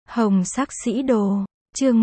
Hồng sắc sĩ đồ, chương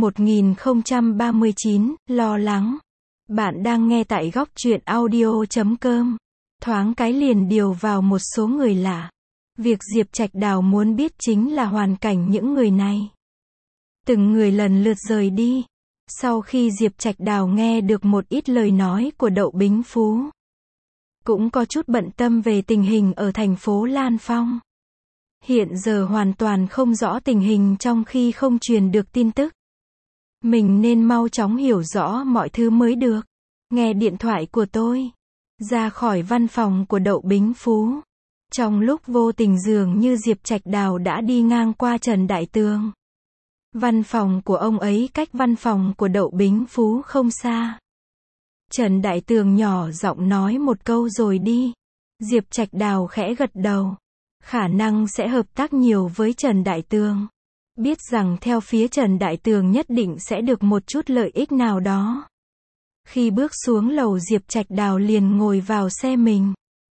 1039, lo lắng. Bạn đang nghe tại góc truyện audio.com. Thoáng cái liền điều vào một số người lạ. Việc Diệp Trạch Đào muốn biết chính là hoàn cảnh những người này. Từng người lần lượt rời đi. Sau khi Diệp Trạch Đào nghe được một ít lời nói của Đậu Bính Phú, cũng có chút bận tâm về tình hình ở thành phố Lan Phong. Hiện giờ hoàn toàn không rõ tình hình trong khi không truyền được tin tức. Mình nên mau chóng hiểu rõ mọi thứ mới được. Nghe điện thoại của tôi. Ra khỏi văn phòng của Đậu Bính Phú. Trong lúc vô tình dường như Diệp Trạch Đào đã đi ngang qua Trần Đại Tường. Văn phòng của ông ấy cách văn phòng của Đậu Bính Phú không xa. Trần Đại Tường nhỏ giọng nói một câu rồi đi. Diệp Trạch Đào khẽ gật đầu. Khả năng sẽ hợp tác nhiều với Trần Đại Tường. Biết rằng theo phía Trần Đại Tường nhất định sẽ được một chút lợi ích nào đó. Khi bước xuống lầu Diệp Trạch Đào liền ngồi vào xe mình.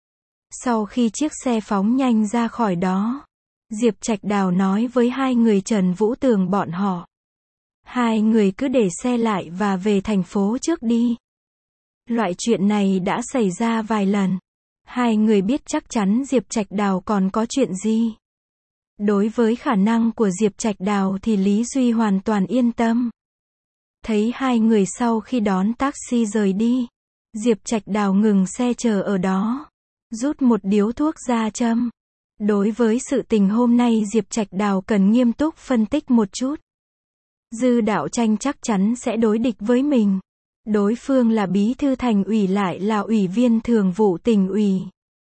Sau khi chiếc xe phóng nhanh ra khỏi đó, Diệp Trạch Đào nói với hai người Trần Vũ Tường bọn họ. Hai người cứ để xe lại và về thành phố trước đi. Loại chuyện này đã xảy ra vài lần. Hai người biết chắc chắn Diệp Trạch Đào còn có chuyện gì. Đối với khả năng của Diệp Trạch Đào thì Lý Duy hoàn toàn yên tâm. Thấy hai người sau khi đón taxi rời đi, Diệp Trạch Đào ngừng xe chờ ở đó, rút một điếu thuốc ra châm. Đối với sự tình hôm nay Diệp Trạch Đào cần nghiêm túc phân tích một chút. Dư Đạo Tranh chắc chắn sẽ đối địch với mình. Đối phương là bí thư thành ủy lại là ủy viên thường vụ tỉnh ủy.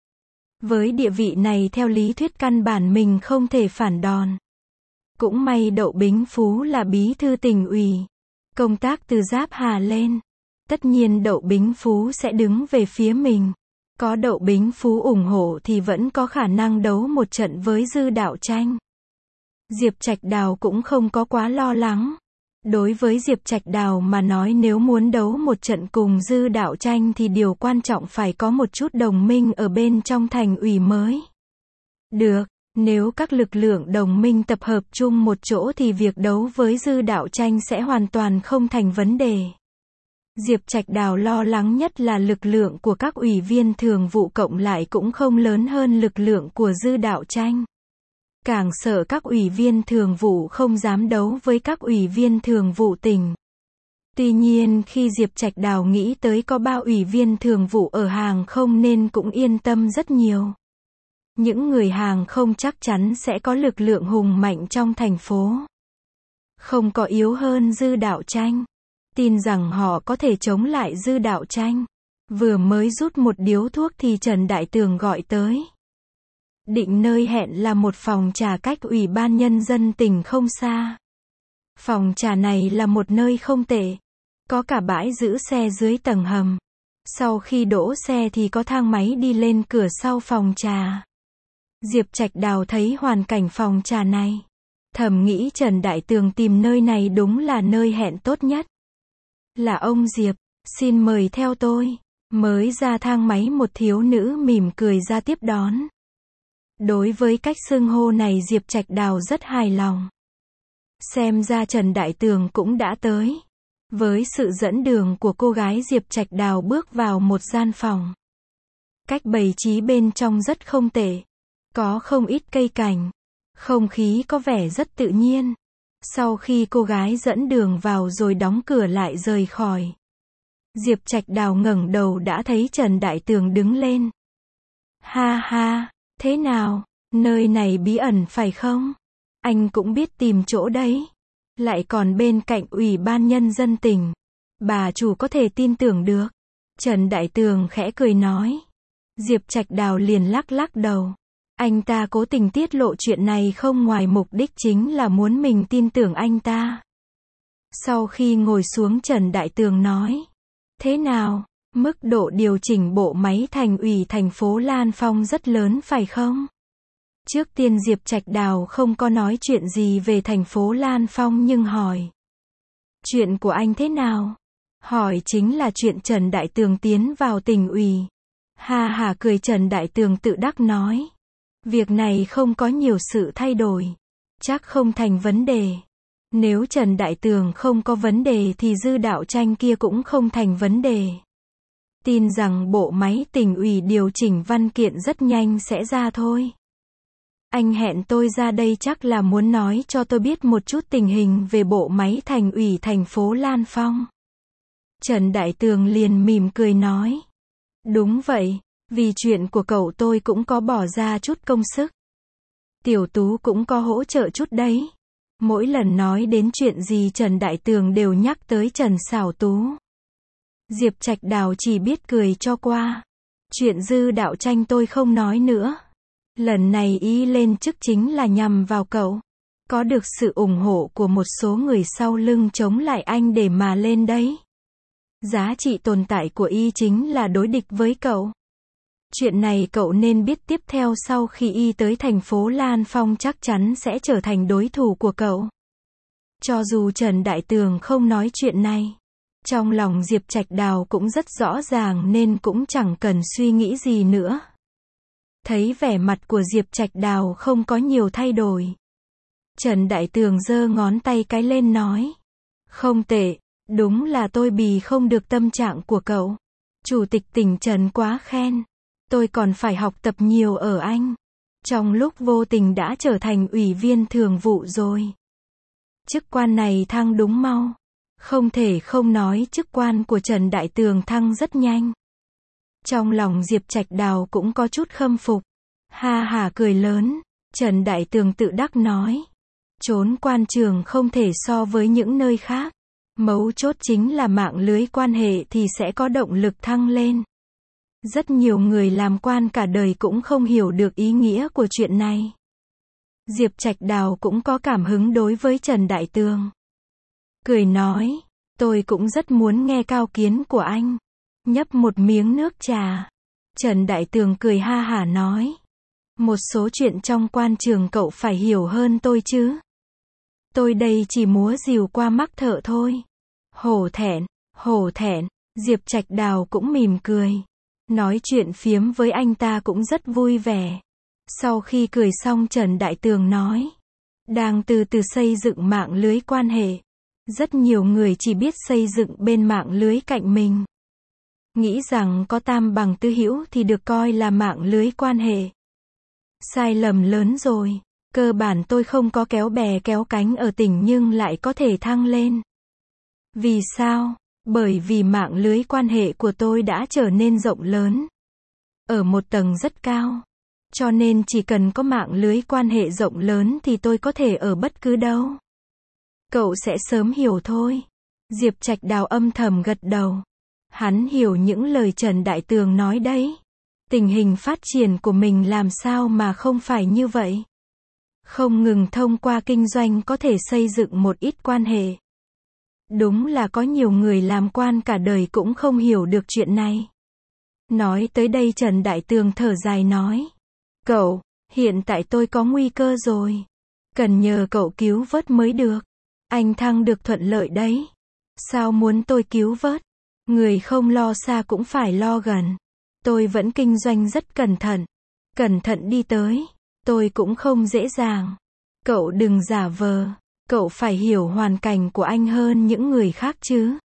Với địa vị này theo lý thuyết căn bản mình không thể phản đòn. Cũng may Đậu Bính Phú là bí thư tỉnh ủy. Công tác từ Giáp Hà lên. Tất nhiên Đậu Bính Phú sẽ đứng về phía mình. Có Đậu Bính Phú ủng hộ thì vẫn có khả năng đấu một trận với Dư Đạo Tranh. Diệp Trạch Đào cũng không có quá lo lắng. Đối với Diệp Trạch Đào mà nói nếu muốn đấu một trận cùng Dư Đạo Tranh thì điều quan trọng phải có một chút đồng minh ở bên trong thành ủy mới. Được, nếu các lực lượng đồng minh tập hợp chung một chỗ thì việc đấu với Dư Đạo Tranh sẽ hoàn toàn không thành vấn đề. Diệp Trạch Đào lo lắng nhất là lực lượng của các ủy viên thường vụ cộng lại cũng không lớn hơn lực lượng của Dư Đạo Tranh. Càng sợ các ủy viên thường vụ không dám đấu với các ủy viên thường vụ tỉnh. Tuy nhiên khi Diệp Trạch Đào nghĩ tới có 3 ủy viên thường vụ ở hàng không nên cũng yên tâm rất nhiều. Những người hàng không chắc chắn sẽ có lực lượng hùng mạnh trong thành phố. Không có yếu hơn Dư Đạo Tranh. Tin rằng họ có thể chống lại Dư Đạo Tranh. Vừa mới rút một điếu thuốc thì Trần Đại Tường gọi tới. Định nơi hẹn là một phòng trà cách Ủy ban Nhân dân tỉnh không xa. Phòng trà này là một nơi không tệ. Có cả bãi giữ xe dưới tầng hầm. Sau khi đỗ xe thì có thang máy đi lên cửa sau phòng trà. Diệp Trạch Đào thấy hoàn cảnh phòng trà này. Thầm nghĩ Trần Đại Tường tìm nơi này đúng là nơi hẹn tốt nhất. Là ông Diệp, xin mời theo tôi. Mới ra thang máy một thiếu nữ mỉm cười ra tiếp đón. Đối với cách xưng hô này Diệp Trạch Đào rất hài lòng. Xem ra Trần Đại Tường cũng đã tới. Với sự dẫn đường của cô gái Diệp Trạch Đào bước vào một gian phòng. Cách bày trí bên trong rất không tệ. Có không ít cây cảnh. Không khí có vẻ rất tự nhiên. Sau khi cô gái dẫn đường vào rồi đóng cửa lại rời khỏi. Diệp Trạch Đào ngẩng đầu đã thấy Trần Đại Tường đứng lên. Ha ha, thế nào, nơi này bí ẩn phải không? Anh cũng biết tìm chỗ đấy. Lại còn bên cạnh Ủy ban Nhân dân tỉnh. Bà chủ có thể tin tưởng được. Trần Đại Tường khẽ cười nói. Diệp Trạch Đào liền lắc lắc đầu. Anh ta cố tình tiết lộ chuyện này không ngoài mục đích chính là muốn mình tin tưởng anh ta. Sau khi ngồi xuống Trần Đại Tường nói. Thế nào, mức độ điều chỉnh bộ máy thành ủy thành phố Lan Phong rất lớn phải không? Trước tiên Diệp Trạch Đào không có nói chuyện gì về thành phố Lan Phong nhưng hỏi. Chuyện của anh thế nào? Hỏi chính là chuyện Trần Đại Tường tiến vào tỉnh ủy. Ha ha cười Trần Đại Tường tự đắc nói. Việc này không có nhiều sự thay đổi. Chắc không thành vấn đề. Nếu Trần Đại Tường không có vấn đề thì Dư Đạo Tranh kia cũng không thành vấn đề. Tin rằng bộ máy tỉnh ủy điều chỉnh văn kiện rất nhanh sẽ ra thôi. Anh hẹn tôi ra đây chắc là muốn nói cho tôi biết một chút tình hình về bộ máy thành ủy thành phố Lan Phong. Trần Đại Tường liền mỉm cười nói. Đúng vậy, vì chuyện của cậu tôi cũng có bỏ ra chút công sức. Tiểu Tú cũng có hỗ trợ chút đấy. Mỗi lần nói đến chuyện gì Trần Đại Tường đều nhắc tới Trần Sảo Tú. Diệp Trạch Đào chỉ biết cười cho qua. Chuyện Dư Đạo Tranh tôi không nói nữa. Lần này ý lên chức chính là nhằm vào cậu. Có được sự ủng hộ của một số người sau lưng chống lại anh để mà lên đấy. Giá trị tồn tại của y chính là đối địch với cậu. Chuyện này cậu nên biết tiếp theo sau khi y tới thành phố Lan Phong chắc chắn sẽ trở thành đối thủ của cậu. Cho dù Trần Đại Tường không nói chuyện này, trong lòng Diệp Trạch Đào cũng rất rõ ràng nên cũng chẳng cần suy nghĩ gì nữa. Thấy vẻ mặt của Diệp Trạch Đào không có nhiều thay đổi. Trần Đại Tường giơ ngón tay cái lên nói. Không tệ, đúng là tôi bì không được tâm trạng của cậu. Chủ tịch tỉnh Trần quá khen. Tôi còn phải học tập nhiều ở anh. Trong lúc vô tình đã trở thành ủy viên thường vụ rồi. Chức quan này thăng đúng mau. Không thể không nói chức quan của Trần Đại Tường thăng rất nhanh. Trong lòng Diệp Trạch Đào cũng có chút khâm phục. Ha ha cười lớn. Trần Đại Tường tự đắc nói. Trốn quan trường không thể so với những nơi khác. Mấu chốt chính là mạng lưới quan hệ thì sẽ có động lực thăng lên. Rất nhiều người làm quan cả đời cũng không hiểu được ý nghĩa của chuyện này. Diệp Trạch Đào cũng có cảm hứng đối với Trần Đại Tường. Cười nói, tôi cũng rất muốn nghe cao kiến của anh. Nhấp một miếng nước trà. Trần Đại Tường cười ha hả nói. Một số chuyện trong quan trường cậu phải hiểu hơn tôi chứ. Tôi đây chỉ múa rìu qua mắt thợ thôi. Hổ thẹn, Diệp Trạch Đào cũng mỉm cười. Nói chuyện phiếm với anh ta cũng rất vui vẻ. Sau khi cười xong Trần Đại Tường nói. Đang từ từ xây dựng mạng lưới quan hệ. Rất nhiều người chỉ biết xây dựng bên mạng lưới cạnh mình. Nghĩ rằng có tam bằng tứ hữu thì được coi là mạng lưới quan hệ. Sai lầm lớn rồi. Cơ bản tôi không có kéo bè kéo cánh ở tỉnh nhưng lại có thể thăng lên. Vì sao? Bởi vì mạng lưới quan hệ của tôi đã trở nên rộng lớn. Ở một tầng rất cao. Cho nên chỉ cần có mạng lưới quan hệ rộng lớn thì tôi có thể ở bất cứ đâu. Cậu sẽ sớm hiểu thôi. Diệp Trạch Đào âm thầm gật đầu. Hắn hiểu những lời Trần Đại Tường nói đấy. Tình hình phát triển của mình làm sao mà không phải như vậy. Không ngừng thông qua kinh doanh có thể xây dựng một ít quan hệ. Đúng là có nhiều người làm quan cả đời cũng không hiểu được chuyện này. Nói tới đây Trần Đại Tường thở dài nói. Cậu, hiện tại tôi có nguy cơ rồi. Cần nhờ cậu cứu vớt mới được. Anh thăng được thuận lợi đấy. Sao muốn tôi cứu vớt? Người không lo xa cũng phải lo gần. Tôi vẫn kinh doanh rất cẩn thận. Cẩn thận đi tới. Tôi cũng không dễ dàng. Cậu đừng giả vờ. Cậu phải hiểu hoàn cảnh của anh hơn những người khác chứ.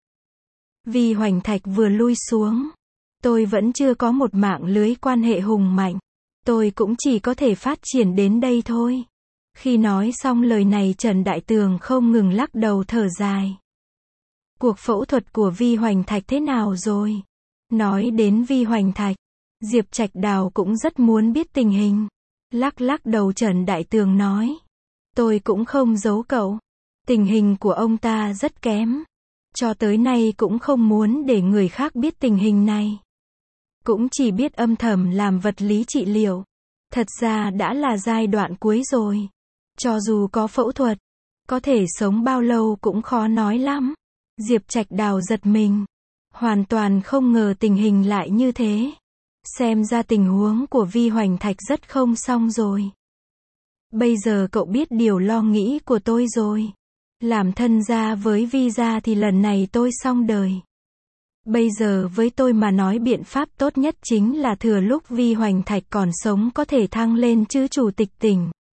Vì Hoành Thạch vừa lui xuống. Tôi vẫn chưa có một mạng lưới quan hệ hùng mạnh. Tôi cũng chỉ có thể phát triển đến đây thôi. Khi nói xong lời này Trần Đại Tường không ngừng lắc đầu thở dài. Cuộc phẫu thuật của Vi Hoành Thạch thế nào rồi? Nói đến Vi Hoành Thạch, Diệp Trạch Đào cũng rất muốn biết tình hình. Lắc đầu Trần Đại Tường nói. Tôi cũng không giấu cậu. Tình hình của ông ta rất kém. Cho tới nay cũng không muốn để người khác biết tình hình này. Cũng chỉ biết âm thầm làm vật lý trị liệu. Thật ra đã là giai đoạn cuối rồi. Cho dù có phẫu thuật, có thể sống bao lâu cũng khó nói lắm. Diệp Trạch Đào giật mình. Hoàn toàn không ngờ tình hình lại như thế. Xem ra tình huống của Vi Hoành Thạch rất không xong rồi. Bây giờ cậu biết điều lo nghĩ của tôi rồi. Làm thân gia với Vi gia thì lần này tôi xong đời. Bây giờ với tôi mà nói biện pháp tốt nhất chính là thừa lúc Vi Hoành Thạch còn sống có thể thăng lên chứ chủ tịch tỉnh.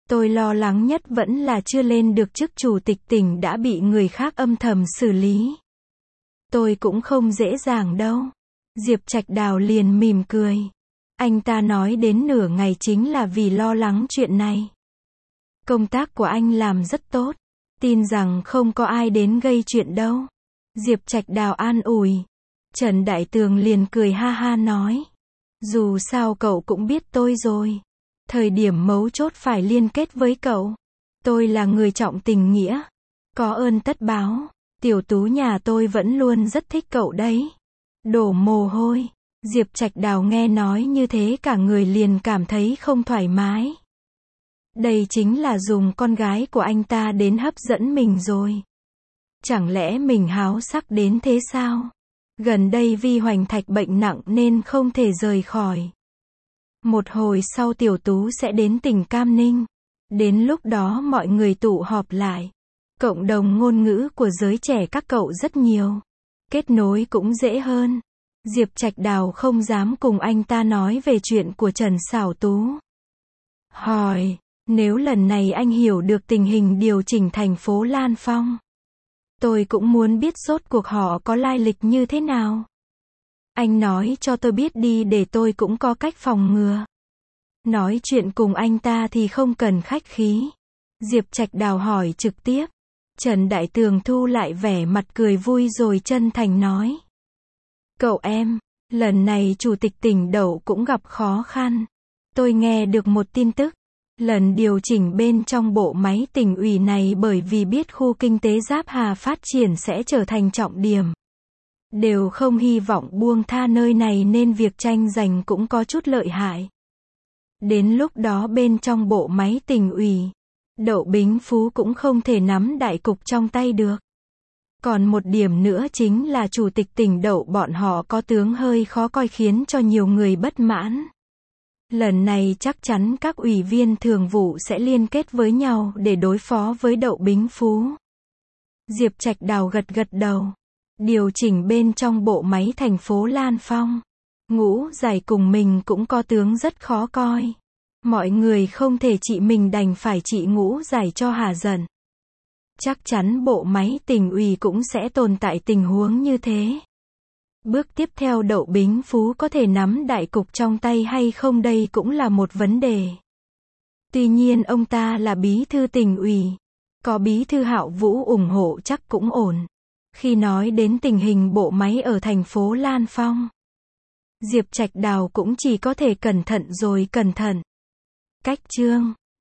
Tôi lo lắng nhất vẫn là chưa lên được chức chủ tịch tỉnh đã bị người khác âm thầm xử lý. Tôi cũng không dễ dàng đâu. Diệp Trạch Đào liền mỉm cười. Anh ta nói đến nửa ngày chính là vì lo lắng chuyện này. Công tác của anh làm rất tốt. Tin rằng không có ai đến gây chuyện đâu. Diệp Trạch Đào an ủi. Trần Đại Tường liền cười ha ha nói. Dù sao cậu cũng biết tôi rồi. Thời điểm mấu chốt phải liên kết với cậu. Tôi là người trọng tình nghĩa. Có ơn tất báo. Tiểu Tú nhà tôi vẫn luôn rất thích cậu đấy. Đổ mồ hôi. Diệp Trạch Đào nghe nói như thế cả người liền cảm thấy không thoải mái. Đây chính là dùng con gái của anh ta đến hấp dẫn mình rồi. Chẳng lẽ mình háo sắc đến thế sao? Gần đây Vi Hoành Thạch bệnh nặng nên không thể rời khỏi. Một hồi sau Tiểu Tú sẽ đến tỉnh Cam Ninh. Đến lúc đó mọi người tụ họp lại. Cộng đồng ngôn ngữ của giới trẻ các cậu rất nhiều. Kết nối cũng dễ hơn. Diệp Trạch Đào không dám cùng anh ta nói về chuyện của Trần Sảo Tú. Hỏi, nếu lần này anh hiểu được tình hình điều chỉnh thành phố Lan Phong. Tôi cũng muốn biết rốt cuộc họ có lai lịch như thế nào. Anh nói cho tôi biết đi để tôi cũng có cách phòng ngừa. Nói chuyện cùng anh ta thì không cần khách khí. Diệp Trạch Đào hỏi trực tiếp. Trần Đại Tường thu lại vẻ mặt cười vui rồi chân thành nói. Cậu em, lần này chủ tịch tỉnh Đậu cũng gặp khó khăn. Tôi nghe được một tin tức. Lần điều chỉnh bên trong bộ máy tỉnh ủy này bởi vì biết khu kinh tế Giáp Hà phát triển sẽ trở thành trọng điểm. Đều không hy vọng buông tha nơi này nên việc tranh giành cũng có chút lợi hại. Đến lúc đó bên trong bộ máy tỉnh ủy, Đậu Bính Phú cũng không thể nắm đại cục trong tay được. Còn một điểm nữa chính là chủ tịch tỉnh Đậu bọn họ có tướng hơi khó coi khiến cho nhiều người bất mãn. Lần này chắc chắn các ủy viên thường vụ sẽ liên kết với nhau để đối phó với Đậu Bính Phú. Diệp Trạch Đào gật gật đầu. Điều chỉnh bên trong bộ máy thành phố Lan Phong. Ngũ Giải cùng mình cũng có tướng rất khó coi. Mọi người không thể trị mình đành phải trị Ngũ Giải cho hả giận. Chắc chắn bộ máy tỉnh ủy cũng sẽ tồn tại tình huống như thế. Bước tiếp theo Đậu Bính Phú có thể nắm đại cục trong tay hay không đây cũng là một vấn đề. Tuy nhiên ông ta là bí thư tỉnh ủy. Có bí thư Hạo Vũ ủng hộ chắc cũng ổn. Khi nói đến tình hình bộ máy ở thành phố Lan Phong, Diệp Trạch Đào cũng chỉ có thể cẩn thận rồi cẩn thận. Cách chương